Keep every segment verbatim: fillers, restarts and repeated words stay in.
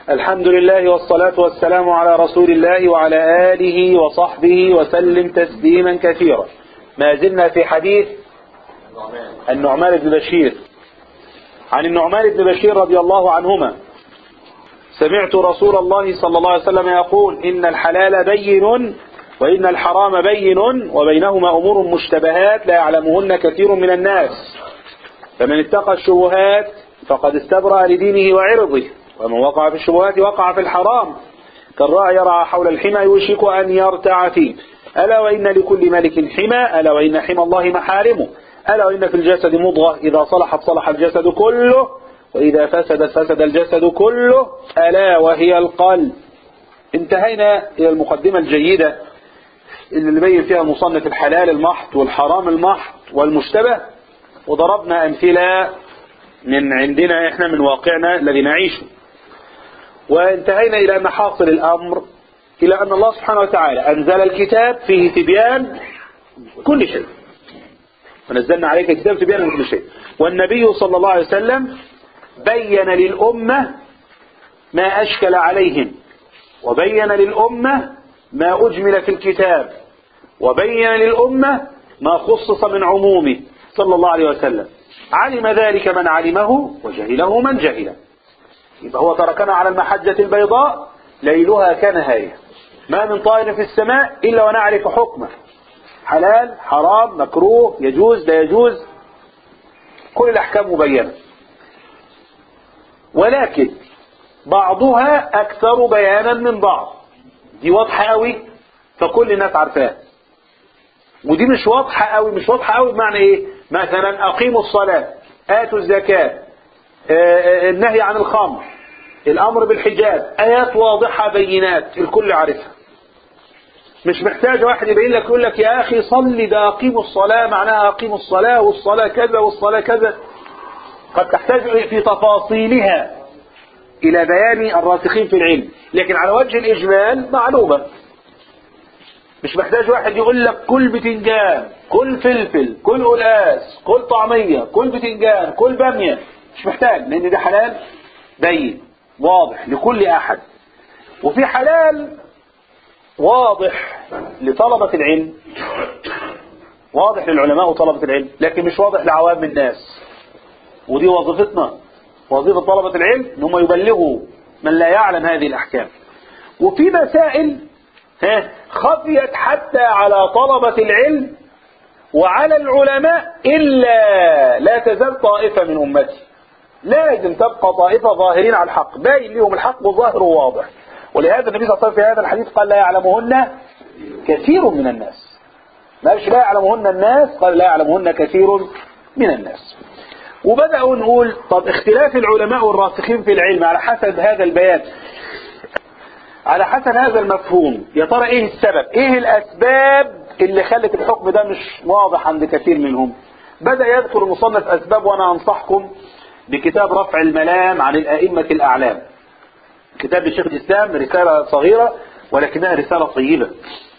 الحمد لله والصلاة والسلام على رسول الله وعلى آله وصحبه وسلم تسليما كثيرا. ما زلنا في حديث النعمان بن بشير. عن النعمان بن بشير رضي الله عنهما: سمعت رسول الله صلى الله عليه وسلم يقول: إن الحلال بين وإن الحرام بين وبينهما أمور مشتبهات لا يعلمهن كثير من الناس، فمن اتقى الشبهات فقد استبرأ لدينه وعرضه، ومن وقع في الشبهات وقع في الحرام، كالراعي يرعى حول الحمى يوشك أن يرتع فيه. ألا وإن لكل ملك حمى، ألا وإن حمى الله محارمه، ألا وإن في الجسد مضغة إذا صلحت صلح الجسد كله، وإذا فسدت فسد الجسد كله، ألا وهي القلب. انتهينا إلى المقدمة الجيدة اللي نبين فيها مصنف الحلال المحض والحرام المحض والمشتبه، وضربنا أمثلة من عندنا إحنا من واقعنا الذي نعيشه. وانتهينا إلى محاصل الأمر، إلى أن الله سبحانه وتعالى أنزل الكتاب فيه تبيان كل شيء، ونزلنا عليك الكتاب تبيان كل شيء. والنبي صلى الله عليه وسلم بين للأمة ما أشكل عليهم، وبين للأمة ما أجمل في الكتاب، وبين للأمة ما خصص من عمومه صلى الله عليه وسلم. علم ذلك من علمه وجهله من جهله. يبقى هو تركنا على المحجة البيضاء ليلها كنهارها، ما من طائر في السماء إلا ونعرف حكمه، حلال حرام مكروه يجوز لا يجوز، كل الأحكام مبينة. ولكن بعضها أكثر بيانا من بعض. دي واضحة قوي فكل الناس عارفاها، ودي مش واضحة قوي. مش واضحة قوي بمعنى ايه؟ مثلا أقيموا الصلاة، آتوا الزكاة، النهي عن الخمر، الأمر بالحجاب، آيات واضحة بينات الكل عارفها. مش محتاج واحد يبين لك يقول لك يا أخي صلي، ده أقيموا الصلاة معناها أقيموا الصلاة والصلاة كذا والصلاة كذا. قد تحتاج في تفاصيلها إلى بيان الراسخين في العلم، لكن على وجه الإجمال معلومة. مش محتاج واحد يقول لك كل بتنجان، كل فلفل، كل قلقاس، كل طعمية، كل بتنجان، كل بامية. مش محتاج، لأن ده حلال بين واضح لكل أحد. وفي حلال واضح لطلبة العلم، واضح للعلماء وطلبة العلم، لكن مش واضح لعوام الناس. ودي وظيفتنا، وظيفة طلبة العلم ان هم يبلغوا من لا يعلم هذه الأحكام. وفي مسائل خفيت حتى على طلبة العلم وعلى العلماء، إلا لا تزال طائفة من أمتي، لازم تبقى طائفة ظاهرين على الحق، باين لهم الحق وظاهر وواضح. ولهذا النبي صلى الله عليه وسلم في هذا الحديث قال: لا يعلمهن كثير من الناس. ما قالش لا يعلمهن الناس، قال لا يعلمهن كثير من الناس. وبدأوا نقول طب اختلاف العلماء والراسخين في العلم على حسب هذا البيان، على حسب هذا المفهوم، يا ترى ايه السبب؟ ايه الاسباب اللي خلت الحكم ده مش واضح عند كثير منهم؟ بدأ يذكر المصنف اسباب، وانا انصحكم بكتاب رفع الملام عن الائمة الاعلام، كتاب الشيخ الاسلام، رسالة صغيرة ولكنها رسالة طيبة،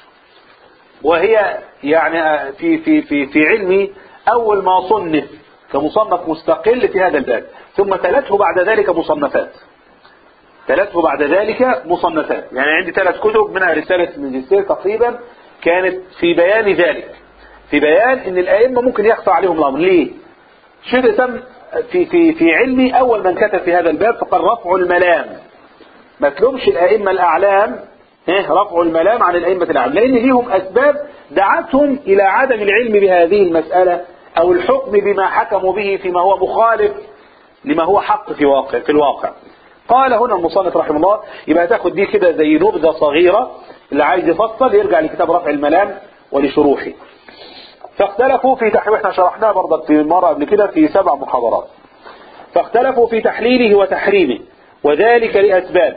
وهي يعني في في في في علمي اول ما صنف كمصنف مستقل في هذا الباب، ثم تلته بعد ذلك مصنفات، تلته بعد ذلك مصنفات. يعني عندي ثلاث كتب، منها رسالة ماجستير تقريبا كانت في بيان ذلك، في بيان ان الائمة ممكن يخفى عليهم الامر. ليه؟ شيخ الاسلام في في في علمي اول من كتب في هذا الباب فقال رفع الملام، ما تلومش الائمة الاعلام، رفع الملام عن الائمة الاعلام، لان ليهم اسباب دعتهم الى عدم العلم بهذه المسألة او الحكم بما حكموا به فيما هو مخالف لما هو حق في واقع في الواقع. قال هنا المصنف رحمه الله، يبقى تاخد دي كده زي نبذة صغيرة، اللي عايز يفصل يرجع لكتاب رفع الملام ولشروحه. فاختلفوا في تحليله، احنا شرحناه برضه في مرة قبل كده في سبع محاضرات. فاختلفوا في تحليله وتحريمه، وذلك لأسباب.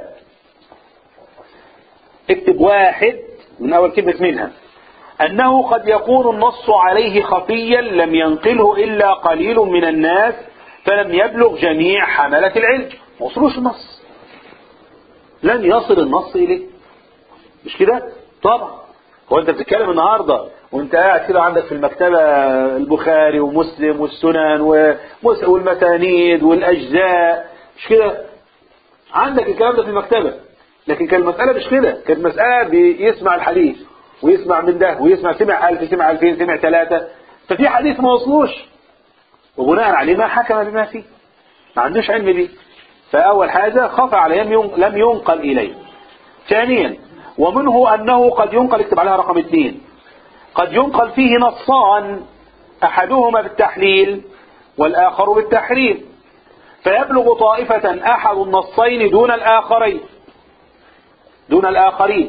اكتب واحد من أول كلمة منها: أنه قد يكون النص عليه خفيا لم ينقله إلا قليل من الناس، فلم يبلغ جميع حملة العلم. ما وصلوش النص، لن يصل النص إليه، مش كده؟ طبعا. هو أنت بتتكلم النهاردة وأنت قاعد كده عندك في المكتبة البخاري ومسلم والسنن والمسانيد والأجزاء، مش كده؟ عندك الكلام ده في المكتبة، لكن كان المسألة مش كده، كانت مسألة بيسمع الحديث ويسمع من ده ويسمع، سمع ألف سمع ألفين سمع ثلاثة، ففي حديث ما وصلوش وبناء عليه ما حكم بما فيه، ما عندوش علم بيه. فأول حاجة خفى عليه لم ينقل إليه. ثانيا ومنه أنه قد ينقل، اكتب عليها رقم اثنين، قد ينقل فيه نصان أحدهما بالتحليل والآخر بالتحريم، فيبلغ طائفة أحد النصين دون الآخرين دون الآخرين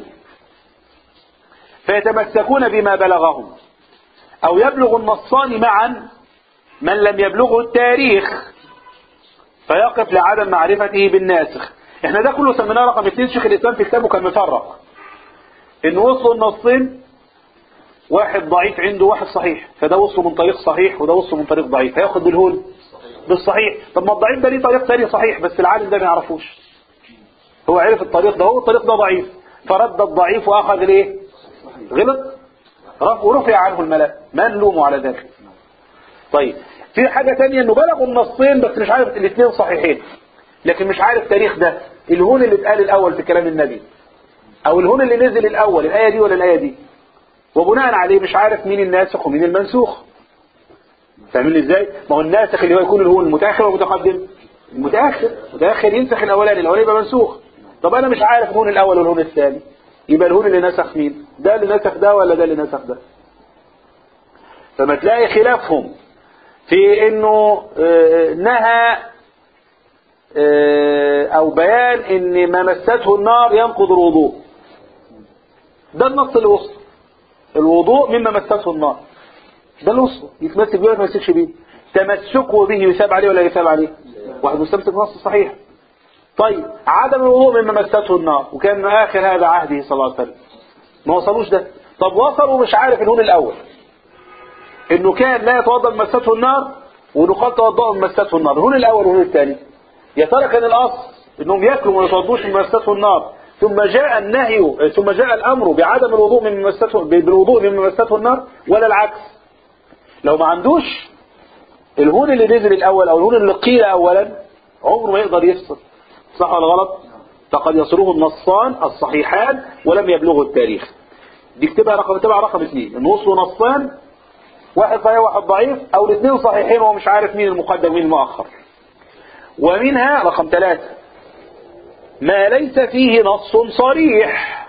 فيتمسكون بما بلغهم، أو يبلغ النصان معا من لم يبلغه التاريخ فيقف لعدم معرفته بالناسخ. احنا ده كله سميناه رقم اثنين. شيخ الإسلام في كتابه كان مفرق إن وصلوا النصين، واحد ضعيف عنده واحد صحيح، فده وصله من طريق صحيح وده وصله من طريق ضعيف، هياخد بالهول بالصحيح. طب ما الضعيف ده ليه طريق تاني صحيح بس العالم ده ما يعرفوش، هو عرف الطريق ده، هو الطريق ده ضعيف فرد الضعيف واخذ الايه؟ غلط ورفع عنه الملأ، ما نلومه على ذلك. طيب في حاجة تانية انه بلغوا النصين بس مش عارف الاثنين صحيحين، لكن مش عارف تاريخ ده، الهون اللي اتقال الاول في كلام النبي او الهون اللي نزل الاول الايه دي ولا الايه دي، وبناء عليه مش عارف مين الناسخ ومين المنسوخ. فاهمين ازاي؟ ما هو الناسخ اللي هو يكون الهون المتاخر والمتقدم، المتاخر متاخر ينسخ الاولاني، الاولاني يبقى منسوخ. طب انا مش عارف الهون الاول والهون الثاني، يبقى الهون اللي نسخ مين؟ ده اللي نسخ ده ولا ده اللي نسخ ده؟ فما تلاقي خلافهم في انه نهى او بيان ان ما مسته النار ينقض الوضوء، ده النص اللي وصل الوضوء مما مسته النار، ده اللي وصل يتمسك بيه ولا ما يمسكش بيه؟ تمسكه به يثاب عليه ولا يثاب عليه؟ واحد مستمسك نص صحيح. طيب عدم الوضوء مما مسته النار وكان اخر هذا عهده صلى الله عليه وسلم، ما وصلوش ده. طب وصلوا مش عارف الهون الاول انه كان لا يتوضا من مسته النار وانه قال توضأوا من مسته النار، الهون الاول والهون الثاني، يا ترى كان الاصل انهم ياكلوا وما يتوضوش من مسته النار ثم جاء النهي ثم جاء الامر بعدم الوضوء من مسته بالوضوء من مسته النار، ولا العكس؟ لو ما عندوش الهون اللي نزل الاول او الهون اللي قيل اولا عمره ما يقدر يفصل، صح ولا غلط؟ فقد يصله النصان الصحيحان ولم يبلغه التاريخ. دي اكتبها رقم تبع رقم اثنين، ان وصلوا نصان واحد صحيح واحد ضعيف او الاثنين صحيحين وهو مش عارف مين المقدم ومين المؤخر. ومنها رقم ثلاثة ما ليس فيه نص صريح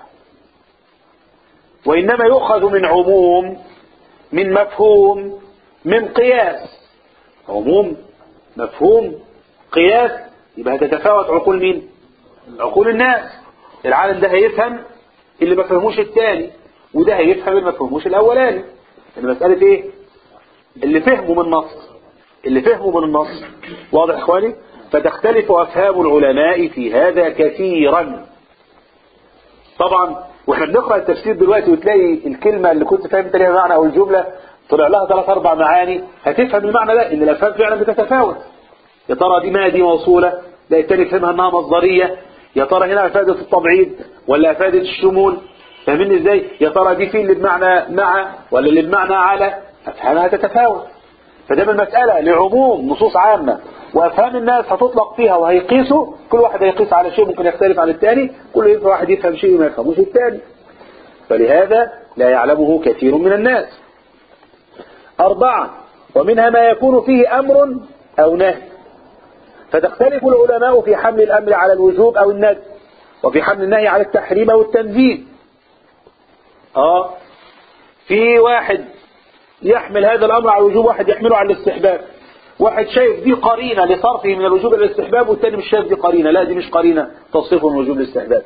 وإنما يؤخذ من عموم من مفهوم من قياس، عموم مفهوم قياس، يبقى هتتفاوت عقول مين؟ عقول الناس. العالم ده هيفهم اللي ما فهموش الثاني وده هيفهم اللي ما فهموش الاولاني. المسألة ايه؟ اللي فهموا من النص اللي فهموا من النص واضح يا اخواني؟ فتختلف افهام العلماء في هذا كثيرا. طبعا واحنا بنقرأ التفسير دلوقتي وتلاقي الكلمة اللي كنت فهمت لها معنى او الجملة طلع لها ثلاث اربع معاني، هتفهم المعنى ده ان الافهام فعلا بتتفاوت. يا ترى دي ما دي موصولة، لا التاني فهمها انها مصدرية، يا ترى هنا افادة التبعيض ولا افادة الشمول، فاهمين ازاي؟ يا ترى دي في اللي بمعنى مع ولا اللي بمعنى على، افهامها تتفاوت. فده المسألة لعموم نصوص عامة وافهام الناس هتطلق فيها وهيقيسوا، كل واحد هيقيس على شيء ممكن يختلف عن الثاني، كل واحد يفهم شيء ما يفهموش الثاني، فلهذا لا يعلمه كثير من الناس. أربعة ومنها ما يكون فيه أمر أو نهي، فتختلف العلماء في حمل الأمر على الوجوب أو الندب، وفي حمل النهي على التحريم أو التنزيه. آه في واحد يحمل هذا الأمر على الوجوب، واحد يحمله على الاستحباب، واحد شايف دي قرينة لصرفه من الوجوب إلى الاستحباب والثاني مش شايف دي قرينة، لا دي مش قرينة تصرفه من الوجوب للاستحباب،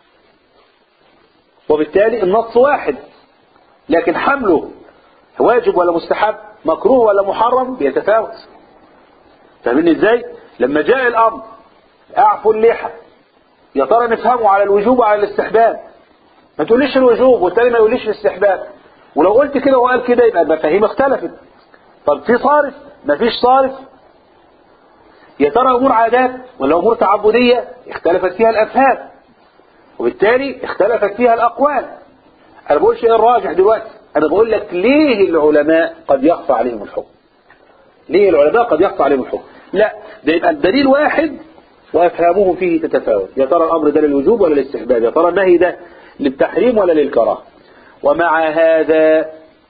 وبالتالي النص واحد لكن حمله واجب ولا مستحب، مكروه ولا محرم، بيتفاوت. فاهمين ازاي؟ لما جاء الامر اعفوا اللحى، يا ترى نفهمه على الوجوب وعلى الاستحباب، ما تقوليش الوجوب والتاني ما يقوليش الاستحباب، ولو قلت كده وقال كده يبقى المفاهيم اختلفت. طب في صارف ما فيش صارف، يا ترى امور عادات ولا امور تعبدية، اختلفت فيها الافهام وبالتالي اختلفت فيها الاقوال. انا بقولش ايه الراجح دلوقتي، انا بقول لك ليه العلماء قد يخفى عليهم الحكم، ليه العلماء قد يخفى عليهم الحكم. لا ده يبقى الدليل واحد وأفهامهم فيه تتفاوت. يا ترى الأمر ده للوجوب ولا للاستحباب؟ يا ترى النهي ده للتحريم ولا للكراهة؟ ومع هذا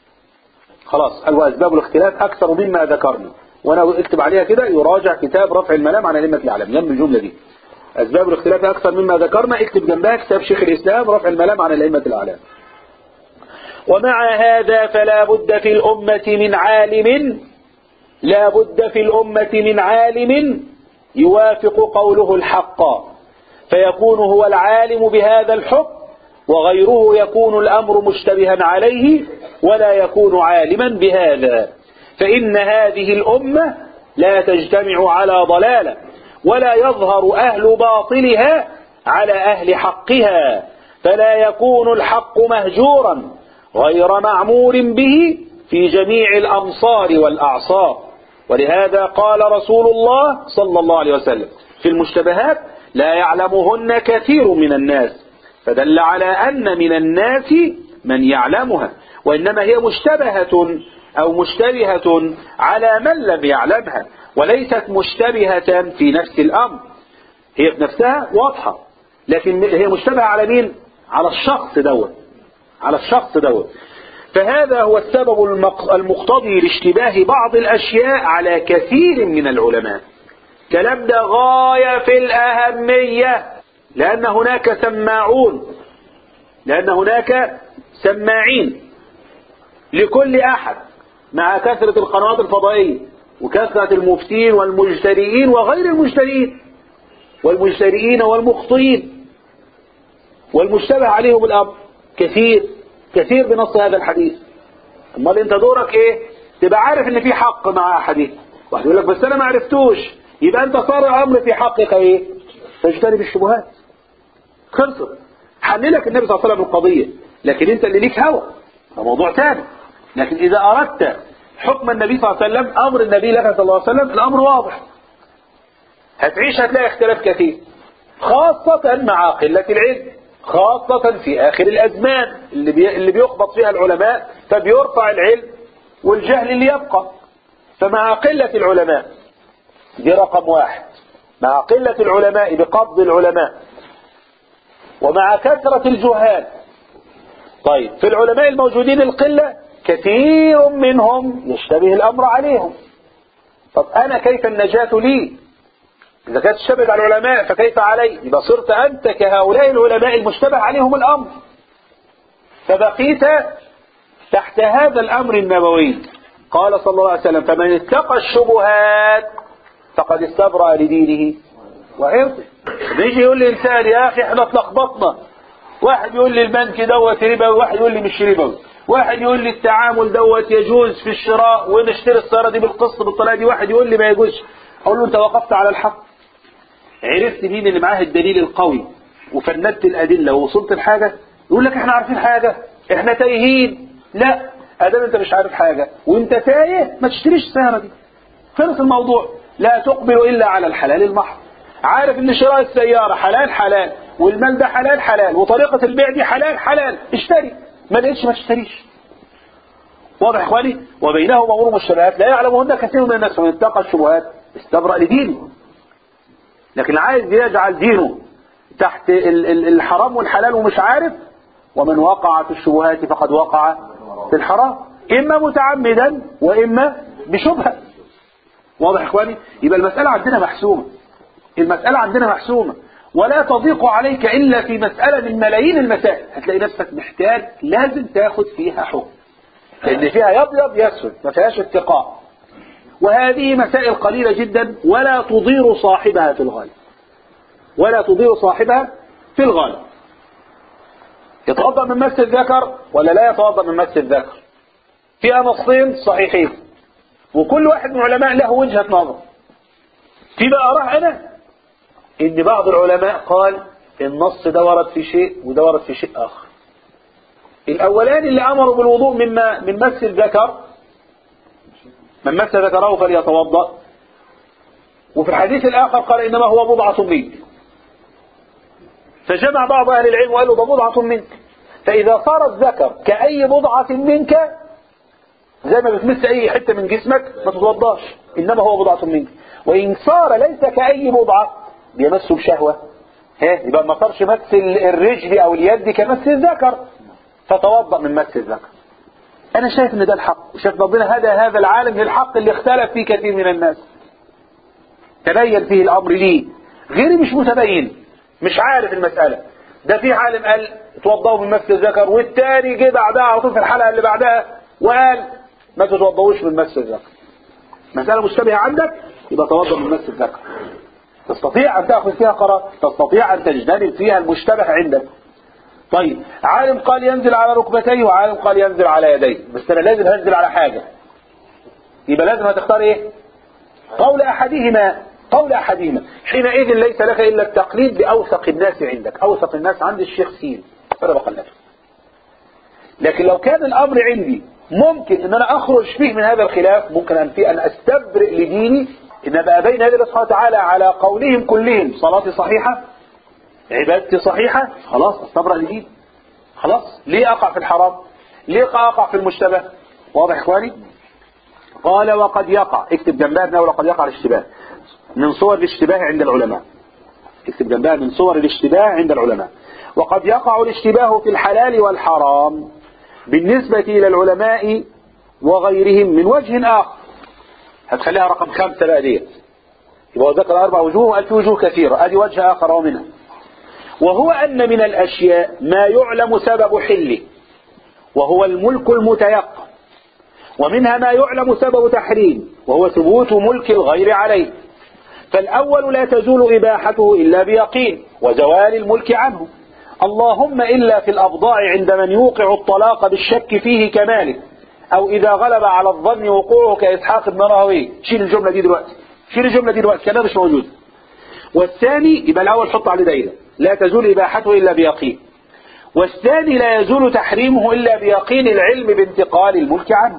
خلاص وأسباب الاختلاف أكثر مما ذكرنا، وأنا اكتب عليها كده يراجع كتاب رفع الملام عن أئمة الأعلام جنب الجملة دي. أسباب الاختلاف أكثر مما ذكرنا، اكتب جنبها كتاب شيخ الإسلام رفع الملام عن الأئمة الأعلام. ومع هذا فلا بد في الأمة من عالم لا بد في الأمة من عالم يوافق قوله الحق فيكون هو العالم بهذا الحكم، وغيره يكون الأمر مشتبها عليه ولا يكون عالما بهذا. فإن هذه الأمة لا تجتمع على ضلالة ولا يظهر أهل باطلها على أهل حقها، فلا يكون الحق مهجورا غير معمور به في جميع الأمصار والأعصار. ولهذا قال رسول الله صلى الله عليه وسلم في المشتبهات لا يعلمهن كثير من الناس، فدل على أن من الناس من يعلمها، وإنما هي مشتبهة أو مشتبهة على من لم يعلمها، وليست مشتبهة في نفس الأمر. هي في نفسها واضحة، لكن هي مشتبهة على مين؟ على الشخص دوت على الشخص دوت فهذا هو السبب المقتضي لاشتباه بعض الأشياء على كثير من العلماء. كلام ده غاية في الأهمية، لأن هناك سماعون لأن هناك سماعين لكل أحد، مع كثرة القنوات الفضائية وكثرة المفتين والمجترئين وغير المجترئين والمجترئين والمخطئين والمشتبه عليهم الأمر كثير كثير بنص هذا الحديث. امال انت دورك ايه؟ تبقى عارف ان في حق مع حديث واحد يقول لك بس انا ما عرفتوش، يبقى انت صار الامر في حقك ايه؟ تجتنب الشبهات. خلصت. حللك النبي صلى الله عليه وسلم القضية، لكن انت اللي ليك هوى، ده موضوع ثاني. لكن اذا اردت حكم النبي صلى الله عليه وسلم، امر النبي لك صلى الله عليه وسلم، الامر واضح. هتعيش هتلاقي اختلاف كثير، خاصة مع قلة العلم، خاصة في آخر الأزمان اللي بي... اللي بيخبط فيها العلماء فبيرفع العلم والجهل اللي يبقى. فمع قلة العلماء دي رقم واحد، مع قلة العلماء بقبض العلماء ومع كثرة الجهال. طيب في العلماء الموجودين القلة كثير منهم يشتبه الأمر عليهم. طب أنا كيف النجاة لي؟ إذا كانت تشتبه على العلماء فكيف علي؟ يبقى صرت أنت كهؤلاء العلماء المشتبه عليهم الأمر، فبقيت تحت هذا الأمر النبوي. قال صلى الله عليه وسلم فمن اتقى الشبهات فقد استبرأ لدينه وعرضه. بيجي يقول لي إنسان يا أخي احنا اتلخبطنا، واحد يقول لي البنك دوت ربا، وواحد يقول لي مش ربا، واحد يقول لي التعامل دوت يجوز في الشراء ونشتري السيارة دي بالقسط بالطريقة دي، واحد يقول لي ما يجوزش. أقول له أنت وقفت على الحق؟ عرفت مين اللي معاه الدليل القوي وفندت الأدلة ووصلت الحاجة؟ يقول لك احنا عارفين حاجة، احنا تايهين. لا، ادام انت مش عارف حاجة وانت تايه ما تشتريش السيارة دي، خلص الموضوع. لا تقبل إلا على الحلال المحض. عارف ان شراء السيارة حلال حلال، والمال ده حلال حلال، وطريقة البيع دي حلال حلال، اشتري. ما لقيتش ما تشتريش. واضح يا اخواني؟ وبينهم امور الشبهات لا يعلمهن كثير من الناس، فمن اتقى الشبهات استبرأ لدينه. لكن عايز يجعل دينه تحت الحرام والحلال ومش عارف، ومن وقع في الشبهات فقد وقع في الحرام، إما متعمدا وإما بشبهة. واضح يا إخواني؟ يبقى المسألة عندنا محسومة، المسألة عندنا محسومة، ولا تضيق عليك إلا في مسألة من ملايين المسائل هتلاقي نفسك محتاج لازم تاخد فيها حكم، لأن فيها يبيض يسود ما فيهاش اتقاء. وهذه مسائل قليلة جدا ولا تضير صاحبها في الغالب، ولا تضير صاحبها في الغالب. يتوضأ من مس الذكر ولا لا يتوضأ من مس الذكر؟ فيها نصين صحيحين، وكل واحد من العلماء له وجهة نظر. في بقى أراه أنا إن بعض العلماء قال النص ده ورد في شيء وده ورد في شيء آخر. الأولان اللي أمروا بالوضوء مما من مس الذكر، من مس ذكره فليتوضأ، وفي الحديث الآخر قال إنما هو بضعة منك. فجمع بعض أهل العلم وقالوا ده بضعة منك، فإذا صار الذكر كأي بضعة منك زي ما بتمس أي حتة من جسمك ما تتوضاش، إنما هو بضعة منك. وإن صار ليس كأي بضعة بيمسه بشهوة، ها يبقى ما صارش مس الرجل او اليد كمس الذكر، فتوضأ من مس الذكر. انا شايف ان ده الحق، وشايف ربنا هدى هذا العالم للحق اللي اختلف فيه كثير من الناس، تبين فيه الامر ليه. غيري مش متبين، مش عارف المسألة. ده في عالم قال توضأوا من مس الذكر، والتاني جه بعدها على طول في الحلقة اللي بعدها وقال ما تتوضأوش من مس الذكر. مسألة مشتبهة عندك يبقى توضأ من مس الذكر. تستطيع أن تأخذ فيها قرار، تستطيع أن تجتنب فيها المشتبه عندك. طيب عالم قال ينزل على ركبتيه، وعالم قال ينزل على يديه، بس أنا لازم هنزل على حاجة، يبقى لازم هتختار إيه؟ قول أحدهما، قول أحدهما. حينئذ ليس لك إلا التقليد بأوثق الناس عندك. أوثق الناس عند الشيخ سين، فأنا بقلده. لكن لو كان الأمر عندي ممكن ان انا اخرج فيه من هذا الخلاف، ممكن ان في ان استبرئ لديني، ان ابقى بين يدي الله سبحانه وتعالى على قولهم كلهم صلاتي صحيحة، عبادتي صحيحة، خلاص استبرئ لديني. خلاص ليه اقع في الحرام؟ ليه اقع في المشتبه؟ واضح اخواني؟ قال وقد يقع، اكتب جنبها انه وقد يقع الاشتباه من صور الاشتباه عند العلماء. اكتب جنبها من صور الاشتباه عند العلماء. وقد يقع الاشتباه في الحلال والحرام بالنسبة إلى العلماء وغيرهم من وجه آخر. هتخليها رقم خمسة بقى ديت، يبقى ذكر أربع وجوه وقال في وجوه كثيرة، أدي وجه آخر ومنها. وهو أن من الأشياء ما يعلم سبب حله وهو الملك المتيقن، ومنها ما يعلم سبب تحريم وهو ثبوت ملك الغير عليه. فالأول لا تزول إباحته إلا بيقين وزوال الملك عنه، اللهم إلا في الأبضاع عند من يوقع الطلاق بالشك فيه كمالك، أو إذا غلب على الظن وقوعه كإسحاق بن راهويه. شيل الجملة دي دلوقتي، شيل الجملة دي دلوقتي كلام مش موجود. والثاني يبقى الأول حط عليه دايرة، لا تزول إباحته إلا بيقين. والثاني لا يزول تحريمه إلا بيقين العلم بانتقال الملك عنه.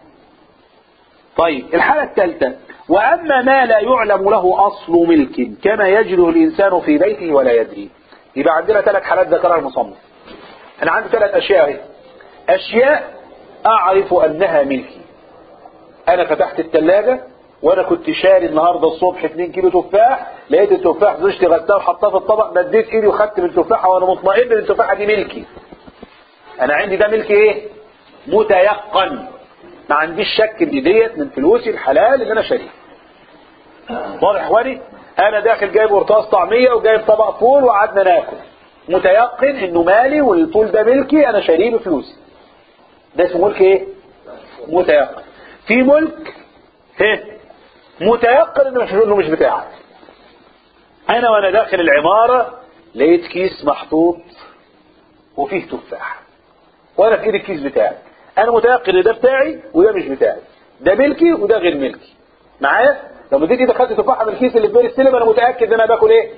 طيب الحالة الثالثة، وأما ما لا يعلم له أصل ملك كما يجده الإنسان في بيته ولا يدري. يبقى عندنا ثلاث حالات ذكرها المصنف. أنا عندي ثلاث أشياء هي. أشياء أعرف أنها ملكي، أنا فتحت الثلاجة وأنا كنت شاري النهاردة الصبح اتنين كيلو تفاح، لقيت التفاح زوجتي غسلاه وحطاه في الطبق، مديت إيدي وخدت من التفاحة وأنا مطمئن إن التفاحة دي ملكي. أنا عندي ده ملكي إيه؟ متيقن، ما عنديش شك إن ديت من فلوسي الحلال اللي أنا شاريه. واضح إخواني؟ أنا داخل جايب قرطاس طعمية وجايب طبق فول وقعدنا ناكل، متيقن إنه مالي والفول ده ملكي، أنا شاريه بفلوسي. ده اسمه ملك إيه؟ متيقن. في ملك إيه؟ متيقن إنه مش إنه مش بتاعك. أنا وأنا داخل العمارة لقيت كيس محطوط وفيه تفاح، وأنا في إيدي الكيس بتاعي، أنا متيقن إن ده بتاعي وده مش بتاعي، ده ملكي وده غير ملكي. معايا؟ لما تيجي دخلت تفاحة من الكيس اللي في بير السلم أنا متأكد إن أنا باكل إيه؟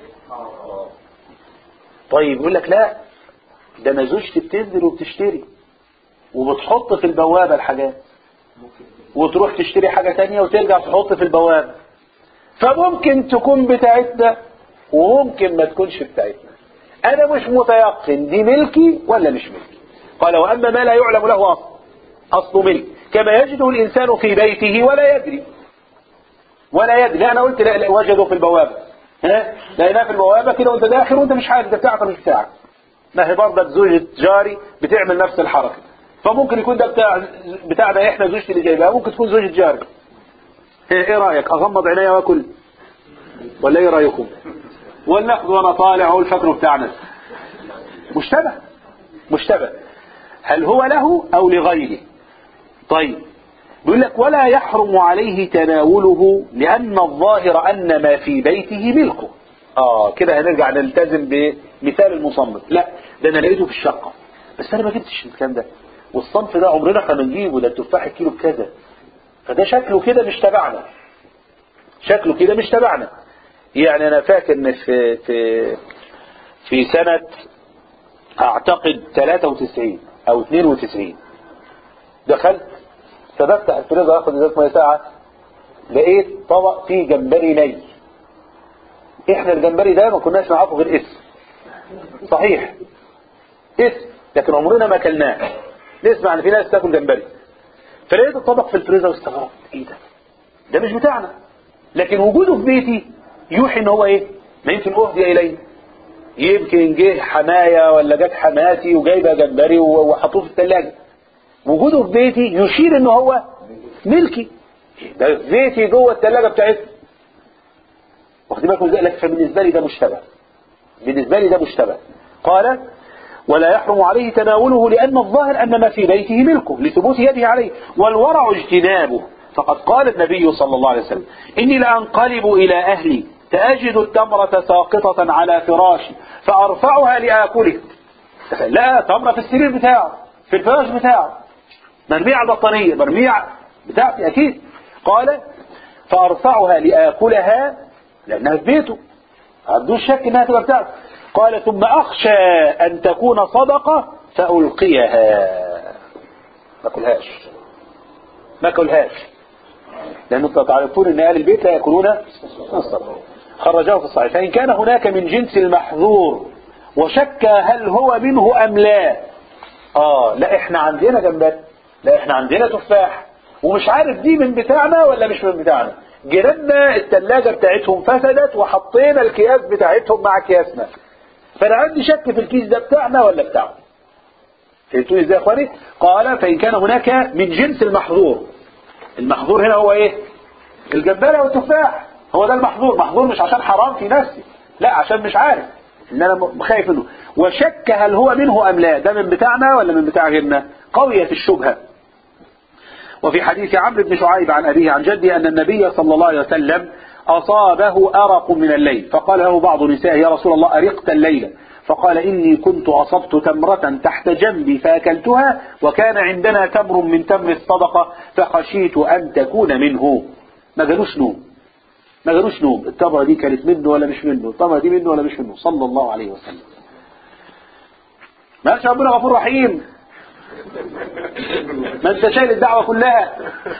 طيب يقول لك لا، ده أنا زوجتي بتنزل وبتشتري وبتحط في البوابة الحاجات، وتروح تشتري حاجة تانية وترجع تحط في البوابة، فممكن تكون بتاعتنا وممكن ما تكونش بتاعتنا. أنا مش متيقن دي ملكي ولا مش ملكي. قال وأما ما لا يعلم له أصل أصل ملك كما يجده الإنسان في بيته ولا يدري ولا يدري. لا أنا قلت لا, لا وجده في البوابة، ها لقيناه في البوابة كده وأنت داخل وأنت مش عارف ده بتاعك ولا مش بتاعك. ما هي برضك زوجة جاري بتعمل نفس الحركة، فممكن يكون ده بتاع بتاعنا احنا زوجتي اللي جايبها، ممكن تكون زوجة جاري. ايه رأيك؟ اغمض عينيا واكل ولا ايه رأيكم؟ ولا اخذ وانا طالع اقول فاكره بتاعنا؟ مشتبه مشتبه. هل هو له او لغيره؟ طيب بيقول لك ولا يحرم عليه تناوله لان الظاهر ان ما في بيته ملكه. اه كده هنرجع نلتزم بمثال المصنف. لا ده انا لقيته في الشقة بس انا ما جبتش الكلام ده، والصنف ده عمرنا ما نجيبه، ده التفاح الكيلو بكذا، فده شكله كده مش تبعنا، شكله كده مش تبعنا. يعني انا فاكر ان في في في سنة اعتقد ثلاثة وتسعين او اثنين وتسعين دخلت فبفتح الفريزر اخد ازازة ميه ساعة، لقيت طبق فيه جمبري ني. احنا الجمبري ده ما كناش نعرفه غير اسم، صحيح اسم، لكن عمرنا ما اكلناه. نسمع ان في ناس تاكل جمبري، فلقيت الطبق في الفريزر واستغربت ايه ده؟ ده مش بتاعنا، لكن وجوده في بيتي يوحي ان هو ايه؟ ما يمكن اهدي الي، يمكن جه حماية ولا جت حماتي وجايبه جمبري وحطوه في الثلاجه، وجوده في بيتي يشير ان هو ملكي، ده في بيتي جوه الثلاجه بتاعتي. واخدين بالكم ازاي؟ لك فبالنسبه لي ده مشتبه، بالنسبه لي ده مشتبه. قال ولا يحرم عليه تناوله لأن الظاهر أن ما في بيته ملكه لثبوت يده عليه، والورع اجتنابه، فقد قال النبي صلى الله عليه وسلم إني لأنقلب إلى أهلي فأجد التمرة ساقطة على فراشي فأرفعها لآكله. لا، تمرة في السرير بتاعه، في الفراش بتاعه، مرمية على البطانية، مرمية بتاعتي أكيد. قال فأرفعها لآكلها لأنها في بيته، عندوش شك إنها تبقى بتاعته. قال ثم أخشى أن تكون صدقة فألقيها، ما كلهاش ما كلهاش لأنه تعرفون أن أهل البيت لا يأكلون الصدقة. خرجه في الصحيح. فإن كان هناك من جنس المحظور وشك هل هو منه أم لا، آه لا إحنا عندنا جنبات، لا إحنا عندنا تفاح ومش عارف دي من بتاعنا ولا مش من بتاعنا، جيراننا الثلاجة بتاعتهم فسدت وحطينا الكياس بتاعتهم مع كياسنا، فانا عندي شك في الكيس ده بتاعنا ولا بتاعه. فهمتوا ازاي يا اخواني؟ قال فان كان هناك من جنس المحظور، المحظور هنا هو ايه؟ الجمبري والتفاح، هو ده المحظور. محظور مش عشان حرام في نفسي، لا عشان مش عارف ان انا خايف منه، وشك هل هو منه ام لا، ده من بتاعنا ولا من بتاع غيرنا، قوية الشبهة. وفي حديث عمرو بن شعيب عن أبيه عن جده أن النبي صلى الله عليه وسلم أصابه أرق من الليل، فقال له بعض نسائه يا رسول الله أرقت الليلة؟ فقال إني كنت أصبت تمرة تحت جنبي فأكلتها وكان عندنا تمر من تمر الصدقة فخشيت أن تكون منه. ما قالوش نوم، ما قالوش نوم، التمرة دي كانت منه ولا مش منه، التمرة دي منه ولا مش منه، صلى الله عليه وسلم. ماشي، ربنا غفور رحيم، ما انت شايل الدعوة كلها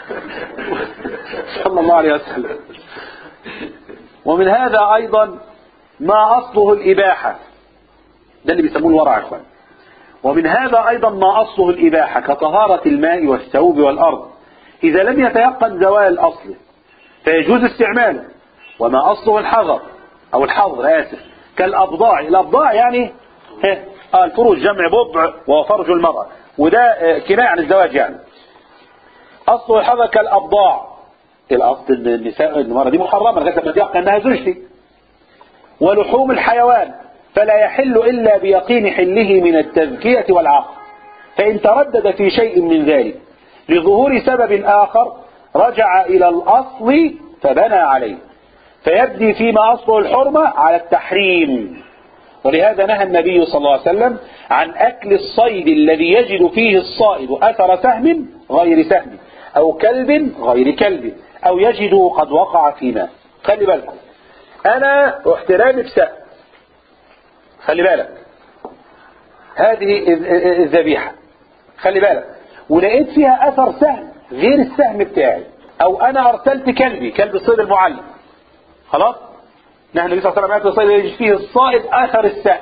صلى الله عليه وسلم. ومن هذا ايضا ما اصله الاباحة، ده اللي بيسموه الورع يا اخوان. ومن هذا ايضا ما اصله الاباحة كطهارة الماء والثوب والارض اذا لم يتيقن زوال اصله فيجوز استعماله. وما اصله الحظر او الحظر اسف كالابضاع، الابضاع يعني اه الفروج، جمع بضع وهو فرج المرأة، وده كناية عن الزواج يعني. اصله الحظر كالابضاع، الاصل ان النساء المرأة دي محرمة لغاية ما تيقن انها زوجتي. ولحوم الحيوان فلا يحل الا بيقين حله من التزكية والعقل، فان تردد في شيء من ذلك لظهور سبب اخر رجع الى الاصل فبنى عليه، فيبدي فيما اصله الحرمة على التحريم. ولهذا نهى النبي صلى الله عليه وسلم عن أكل الصيد الذي يجد فيه الصائد أثر سهم غير سهم أو كلب غير كلب أو يجده قد وقع في ماء. خلي بالكم، أنا احترامي بسهم، خلي بالك هذه الذبيحة، خلي بالك، ولقيت فيها أثر سهم غير السهم بتاعي، أو أنا أرسلت كلبي، كلب الصيد المعلم، خلاص نحن النبي صلى الله عليه وسلم الصيد يجد فيه الصائد أثر السهم،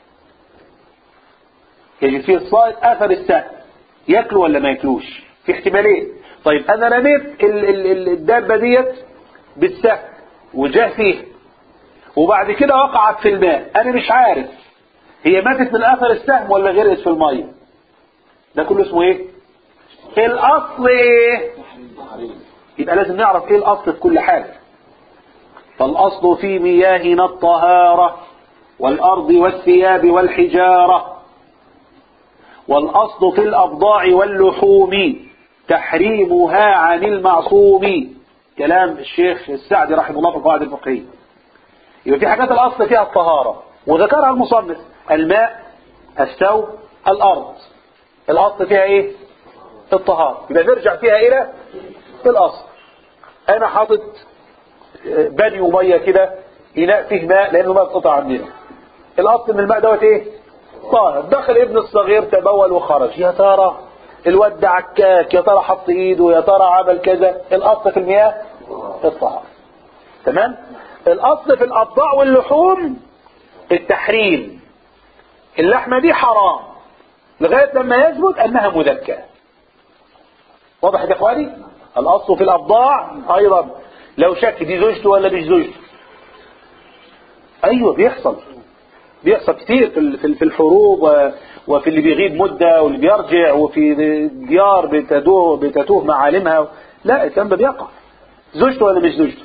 يجد فيه الصائد أثر السهم، يأكله ولا ما يأكلوش؟ في احتمالين. طيب أنا رميت الدابة ديت بالسهم وجاه فيه وبعد كده وقعت في الماء، أنا مش عارف هي ماتت من أثر السهم ولا غرقت في المية، ده كله اسمه إيه؟ الأصل إيه؟ يبقى لازم نعرف إيه الأصل في كل حاجة. فالأصل في مياهنا الطهارة والأرض والثياب والحجارة، والأصل في الأبضاع واللحوم تحريمها عن المعصوم، كلام الشيخ السعدي رحمه الله في القواعد الفقهية. يبقى في حاجات الأصل فيها الطهارة وذكرها المصنف، الماء، الثوب، الأرض، الأصل فيها إيه؟ الطهارة، يبقى نرجع فيها إلى الأصل. أنا حاطط بني ومية كده، إناء فيه ماء لأنه ماء قطع عندنا، الأصل من الماء دوت إيه؟ طاهر. دخل ابن الصغير تبول وخرج، يا ترى الواد ده عكاك، يا ترى حط ايده، يا ترى عمل كذا، الأصل في المياه الطهارة. تمام؟ الأصل في الأبضاع واللحوم التحريم، اللحمة دي حرام لغاية لما يثبت أنها مذكى. واضح يا إخواني؟ الأصل في الأبضاع أيضا لو شك دي زوجته ولا مش زوجته. ايوه بيحصل بيحصل كتير في في الحروب وفي اللي بيغيب مدة واللي بيرجع وفي ديار بتتوه بتتوه معالمها. لا الكلام ده بيقع. زوجته ولا مش زوجته؟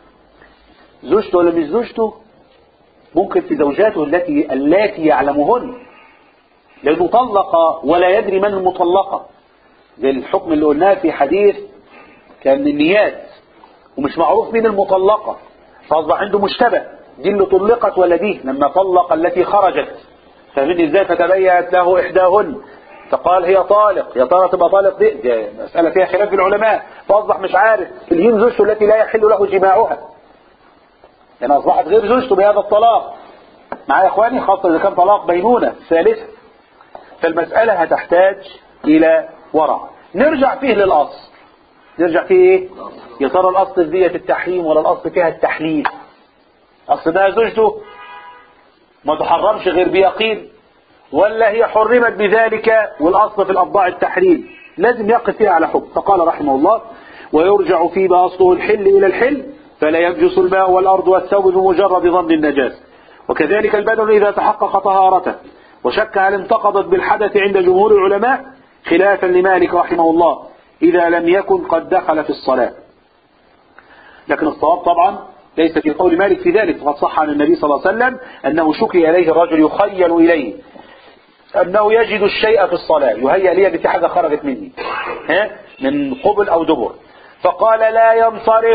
زوجته ولا مش زوجته؟ ممكن في زوجاته التي التي يعلمهن، لأنه طلق ولا يدري من المطلقة، زي الحكم اللي قلناه في حديث كان النيات ومش معروف مين المطلقة، فأصبح عنده مشتبه، دي اللي طلقت ولا دي، لما طلق التي خرجت فاهمين ازاي؟ فتبينت له إحداهن فقال هي طالق، يا ترى تبقى طالق دي, دي مسألة فيها خلاف في العلماء، فأصبح مش عارف الهين زوجته التي لا يحل له جماعها، لأن يعني أصبحت غير زوجته بهذا الطلاق. معايا يا إخواني؟ خاصة إذا كان طلاق بينونة ثالثة. فالمسألة هتحتاج إلى ورع. نرجع فيه للأصل. نرجع فيه إيه؟ يا ترى الأصل في دية التحريم ولا الأصل فيها التحليل؟ أصل ده زوجته ما تحرمش غير بيقين، ولا هي حرمت بذلك والأصل في الأبضاع التحريم؟ لازم يقف فيها على حكم. فقال رحمه الله: ويرجع فيما أصله الحل إلى الحل فلا ينجس الماء والأرض والثوب بمجرد ظن النجاسة، وكذلك البدن إذا تحقق طهارته وشك هل انتقضت بالحدث عند جمهور العلماء، خلافا لمالك رحمه الله إذا لم يكن قد دخل في الصلاة. لكن الصواب طبعا ليس في قول مالك في ذلك، فقد صح عن النبي صلى الله عليه وسلم أنه شكي إليه الرجل يخيل إليه أنه يجد الشيء في الصلاة، يهيأ لي في حاجة خرجت مني ها من قبل أو دبر، فقال لا ينصرف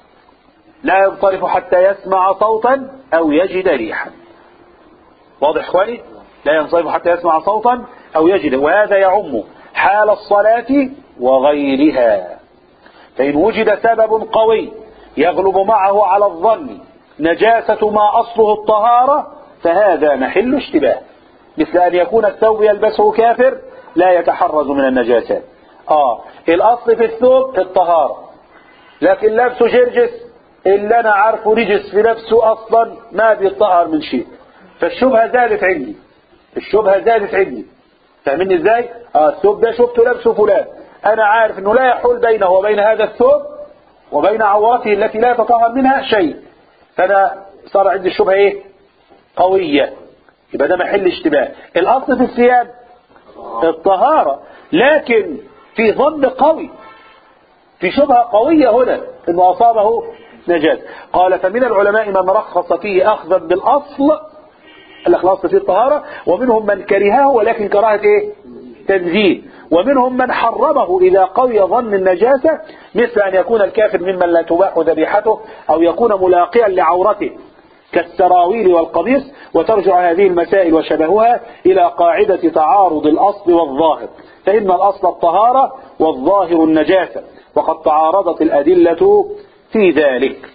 لا ينصرف حتى يسمع صوتا أو يجد ريحا. واضح إخواني؟ لا ينصرف حتى يسمع صوتا أو يجد، وهذا يعم حال الصلاة وغيرها. فإن وجد سبب قوي يغلب معه على الظن نجاسة ما أصله الطهارة فهذا محل اشتباه، مثل أن يكون الثوب يلبسه كافر لا يتحرز من النجاسات. آه الأصل في الثوب الطهارة، لكن لبسه جرجس اللي أنا عارفه نجس في نفسه أصلا ما بيطهر من شيء، فالشبهة زادت عندي الشبهة زادت عندي فاهمين ازاي؟ آه الثوب ده شفته لبسه فلان، أنا عارف أنه لا يحول بينه وبين هذا الثوب وبين عورته التي لا يتطهر منها شيء، فأنا صار عندي الشبهة إيه؟ قوية، يبقى ده محل اشتباه. الأصل في الثياب الطهارة، لكن في ظن قوي، في شبهة قوية هنا انه اصابه نجاسة. قال فمن العلماء من رخص فيه اخذا بالاصل الاخلاص فيه الطهارة، ومنهم من كرهه ولكن كراهة ايه؟ تنزيه، ومنهم من حرمه اذا قوي ظن النجاسة، مثل ان يكون الكافر ممن لا تباح ذبيحته او يكون ملاقيا لعورته كالسراويل والقميص. وترجع هذه المسائل وشبهها إلى قاعدة تعارض الأصل والظاهر، فإن الأصل الطهارة والظاهر النجاسة، وقد تعارضت الأدلة في ذلك.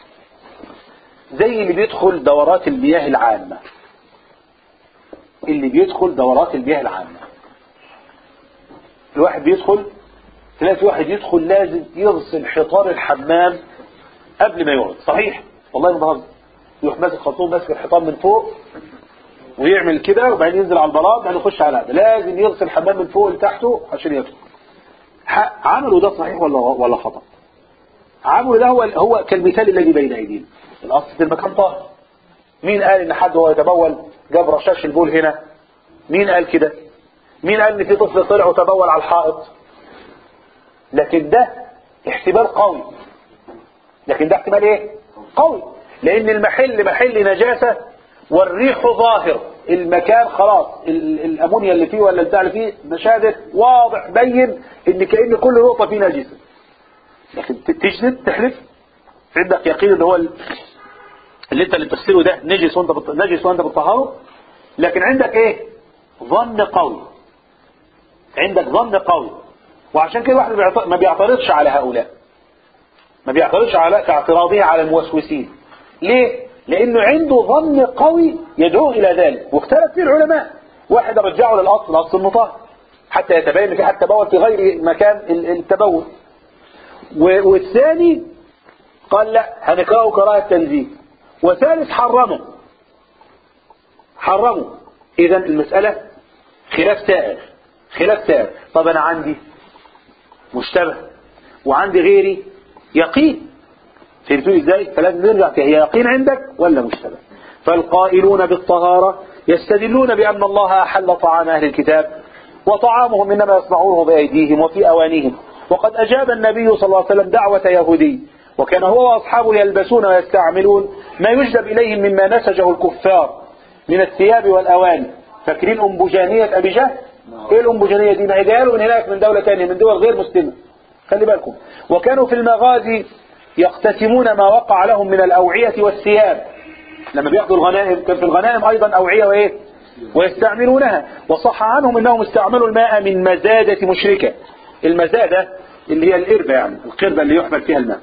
زي اللي بيدخل دورات المياه العامة اللي بيدخل دورات المياه العامة الواحد بيدخل تلاقي واحد يدخل لازم يغسل حيطان الحمام قبل ما يقعد. صحيح والله ما بهزر، يروح ماسك خرطوم ماسك الحيطان من فوق ويعمل كده وبعدين ينزل على البلاط بعدين يخش على هذا، لازم يغسل الحمام من فوق لتحته عشان يدخل. عمله ده صحيح ولا ولا خطأ؟ عمله ده هو هو كالمثال الذي بين ايدينا. الاصل في المكان طاهر. مين قال ان حد وهو يتبول جاب رشاش البول هنا؟ مين قال كده؟ مين قال ان في طفل طلع وتبول على الحائط؟ لكن ده احتمال قوي لكن ده احتمال ايه؟ قوي، لان المحل محل نجاسة والريح ظاهر، المكان خلاص الامونيا اللي فيه ولا البتاع اللي فيه مشاهد واضح بين ان كأن كل نقطة فيه نجسة، لكن تجلد تحلف عندك يقين ان هو اللي انت اللي بتغسله ده نجس وانت بت... نجس وانت بتطهره، لكن عندك ايه؟ ظن قوي، عندك ظن قوي. وعشان كده واحد ما بيعترضش على هؤلاء، ما بيعترضش على كاعتراضه على الموسوسين. ليه؟ لانه عنده ظن قوي يدعوه الى ذلك، واختلف فيه العلماء. واحد رجعه للاصل، الاصل المطهر حتى يتبين في حتى تبول في غير مكان التبول، والثاني قال لا هنكرهه كراهة تنزيه، وثالث حرمه حرمه اذا المسألة خلاف سائر خلاف سائر. طب انا عندي مشتبه وعندي غيري يقين، فهمتوا ازاي؟ فلازم نرجع فيها، هي يقين عندك ولا مشتبه؟ فالقائلون بالطهارة يستدلون بأن الله أحل طعام أهل الكتاب وطعامهم إنما يصنعونه بأيديهم وفي أوانيهم. وقد أجاب النبي صلى الله عليه وسلم دعوة يهودي وكان هو وأصحابه يلبسون ويستعملون ما يجلب إليهم مما نسجه الكفار من الثياب والأواني. فاكرين أنبجانية أبي جهل؟ إيه الأنبجانية دي؟ ما هي جاله من هناك من دولة تانية من دول غير مسلمة، خلي بالكم. وكانوا في المغازي يقتسمون ما وقع لهم من الأوعية والثياب. لما بياخدوا الغنائم كان في الغنائم أيضا أوعية وإيه ويستعملونها. وصح عنهم أنهم استعملوا الماء من مزادة مشركة. المزادة اللي هي القربة، يعني القربة اللي يحمل فيها الماء.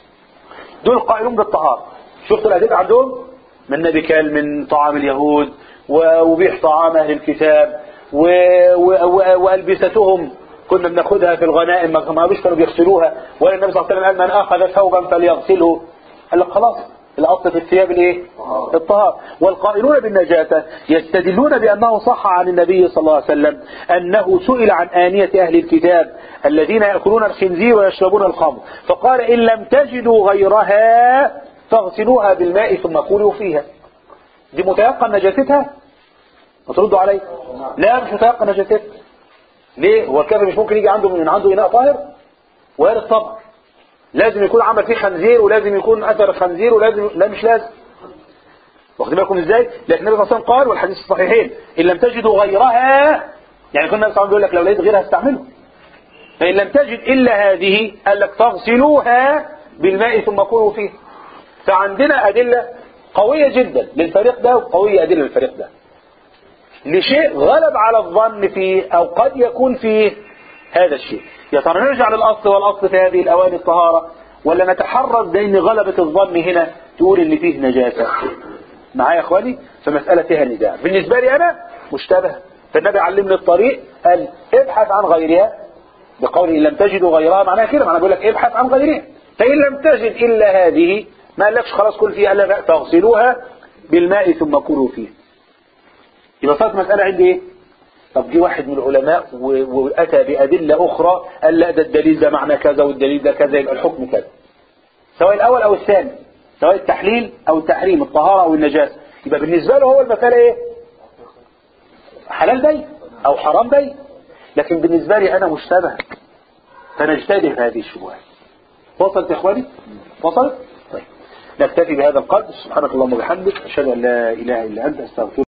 دول قائلون بالطهارة. شفتوا الأدلة عندهم من نبكال من طعام اليهود وبيح طعام أهل الكتاب و... و... و... وألبستهم كنا بناخدها في الغنائم ما قالوش كانوا بيغسلوها، ولا النبي صلى الله عليه وسلم قال من أخذ ثوبا فليغسله. قال لك خلاص الأصل في الثياب الايه؟ الطهارة. والقائلون بالنجاسة يستدلون بأنه صح عن النبي صلى الله عليه وسلم أنه سئل عن آنية أهل الكتاب الذين يأكلون الخنزير ويشربون الخمر فقال إن لم تجدوا غيرها فاغسلوها بالماء ثم كلوا فيها. دي متيقن نجاستها؟ وتردوا عليه لا مش متيقن نجاستها. ليه؟ هو الكافر مش ممكن يجي عنده من عنده إناء طاهر؟ وارد طبعا لازم يكون عمل فيه خنزير ولازم يكون اثر الخنزير ولازم لا مش لازم. واخدين بالكم ازاي؟ لكن النبي صلى الله عليه وسلم قال والحديث الصحيحين ان لم تجدوا غيرها، يعني كنا النبي صلى الله عليه وسلم بيقول لك لو لقيت غيرها استعمله. فان لم تجد الا هذه قال لك تغسلوها بالماء ثم كلوا فيه. فعندنا ادله قويه جدا للفريق ده وقويه ادله للفريق ده لشيء غلب على الظن فيه او قد يكون فيه هذا الشيء. يا ترى نرجع للأصل والأصل في هذه الأواني الطهارة ولا نتحرز بين غلبة الظن هنا تقول اللي فيه نجاسة؟ معايا يا اخواني؟ فمسألة فيها نزاع. بالنسبة لي أنا مشتبه. فالنبي علمني الطريق قال ابحث عن غيرها بقول إن لم تجدوا غيرها معناها كده معناها بقول لك ابحث عن غيرها. فإن لم تجد إلا هذه ما قالكش خلاص كل فيها قال لا تغسلوها بالماء ثم كلوا فيه. يبقى صارت مسألة عندي ايه؟ طب جه واحد من العلماء وأتى بأدلة أخرى قال لا ده الدليل ده معنى كذا والدليل ده كذا يبقى الحكم كذا. سواء الأول أو الثاني سواء التحليل أو التحريم الطهارة أو النجاسة يبقى بالنسبة له هو المسألة إيه؟ حلال بي أو حرام بي. لكن بالنسبة لي أنا مشتبه فنجتهد في هذه الشبهات. وصلت يا إخواني؟ وصلت؟ طيب نكتفي بهذا القدر. سبحانك اللهم وبحمدك أشهد أن لا إله إلا أنت أستغفرك.